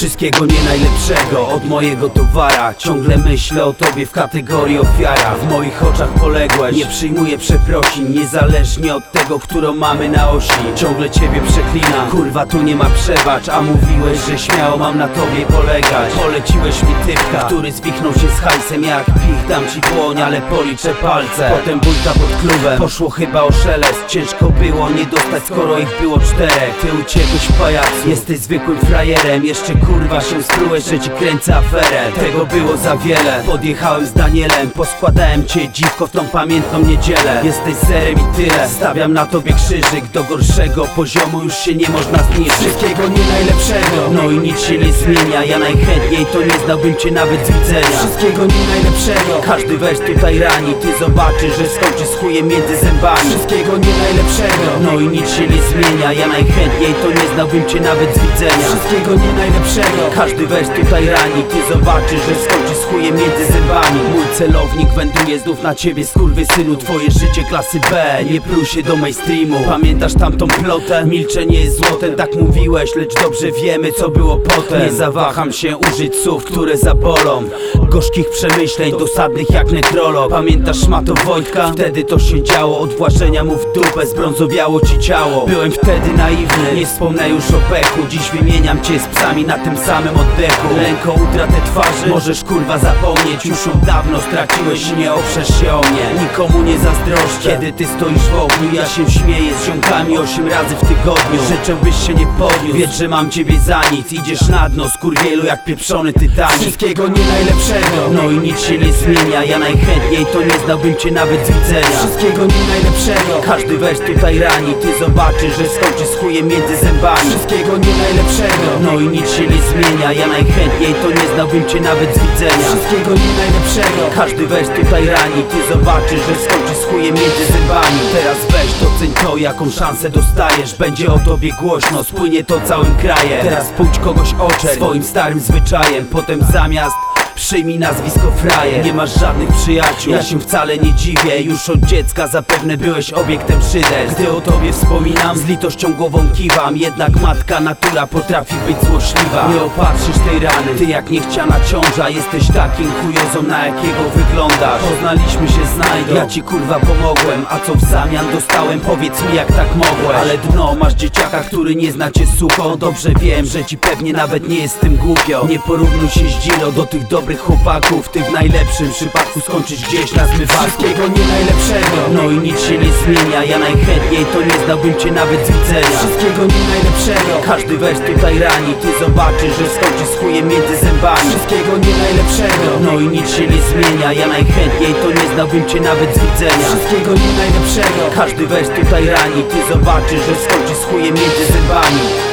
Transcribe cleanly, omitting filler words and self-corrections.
Wszystkiego nie najlepszego od mojego towara. Ciągle myślę o tobie w kategorii ofiara. W moich oczach poległeś, nie przyjmuję przeprosin, niezależnie od tego, którą mamy na osi. Ciągle ciebie przeklinam, kurwa tu nie ma przebacz. A mówiłeś, że śmiało mam na tobie polegać. Poleciłeś mi typka, który zwichnął się z hajsem jak pich. Dam ci dłoń, ale policzę palce. Potem bójka pod klubem, poszło chyba o szelest. Ciężko było nie dostać, skoro ich było 4. Ty uciekłeś pajac, jesteś zwykłym frajerem. Jeszcze kurwa się sprułeś, że ci kręcę aferę. Tego było za wiele, podjechałem z Danielem. Poskładałem cię dziwko w tą pamiętną niedzielę. Jesteś zerem i tyle, stawiam na tobie krzyżyk. Do gorszego poziomu już się nie można zniżyć. Wszystkiego nie najlepszego, no i nic się nie zmienia. Ja najchętniej to nie znałbym cię nawet z widzenia. Wszystkiego nie najlepszego, każdy wers tutaj rani. Ty zobaczysz, że skończy z chujem między zębami. Wszystkiego nie najlepszego, no i nic się nie zmienia. Ja najchętniej to nie znałbym cię nawet z widzenia. Wszystkiego nie najlepszego, każdy wers tutaj rani. Ty zobaczysz, że skończy z chujem między zębami. Mój celownik wędruje znów na ciebie, skurwysynu. Twoje życie klasy B, nie pluj się do mainstreamu. Pamiętasz tamtą plotę? Milczenie jest złotem, tak mówiłeś, lecz dobrze wiemy, co było potem. Nie zawaham się użyć słów, które zabolą. Gorzkich przemyśleń, dosadnych jak nekrolog. Pamiętasz szmato Wojtka? Wtedy to się działo, od włażenia mu w dupę zbrązowiało ci ciało. Byłem wtedy naiwny, nie wspomnę już o pechu. Dziś wymieniam cię z psami na tym samym oddechu. Ręką utratę twarzy możesz kurwa zapomnieć. Już ją dawno straciłeś i nie oprzesz się o mnie. Nikomu nie zazdroszczę, kiedy ty stoisz w ogniu. Ja się śmieję z ziomkami 8 razy w tygodniu. Życzę byś się nie podniósł, wiedz, że mam ciebie za nic. Idziesz na dno, skurwielu jak pieprzony Titanic. Wszystkiego nie najlepszego, no i nic się nie zmienia. Ja najchętniej to nie znałbym cię nawet z widzenia. Wszystkiego nie najlepszego, każdy wers tutaj rani. Ty zobaczysz, że skończy z chujem między zębami. Wszystkiego nie najlepszego, no i nic się nie zmienia. Ja najchętniej to nie znałbym cię nawet z widzenia. Wszystkiego nie najlepszego, każdy wers tutaj rani. Ty zobaczysz, że skończy z chujem między zębami. Teraz weź doceń to, jaką szansę dostajesz. Będzie o tobie głośno, spłynie to całym krajem. Teraz pójdź kogoś oczer swoim starym zwyczajem. Potem zamiast przyjmij nazwisko frajer. Nie masz żadnych przyjaciół, ja się wcale nie dziwię. Już od dziecka zapewne byłeś obiektem szyderstw. Gdy o tobie wspominam, z litością głową kiwam. Jednak matka natura potrafi być złośliwa. Nie opatrzysz tej rany, ty jak niechciana ciąża. Jesteś takim chujozą, na jakiego wyglądasz. Poznaliśmy się znajdą, ja ci kurwa pomogłem. A co w zamian dostałem, powiedz mi jak tak mogłeś. Ale dno, masz dzieciaka, który nie zna cię sucho. Dobrze wiem, że ci pewnie nawet nie jest z tym głupio. Nie porównuj się z Dzilo do tych dobrych chłopaków. Ty w najlepszym przypadku skończysz gdzieś na zmywaku. Wszystkiego nie najlepszego, no i nic się nie zmienia. Ja najchętniej to nie znałbym cię nawet z widzenia. Wszystkiego nie najlepszego, każdy wers tutaj rani. Ty zobaczysz, że skończy z chujem między zębami. Wszystkiego nie najlepszego, no i nic się nie zmienia. Ja najchętniej to nie znałbym cię nawet z widzenia. Wszystkiego nie najlepszego, każdy wers tutaj rani. Ty zobaczysz, że skończy z chujem między zębami.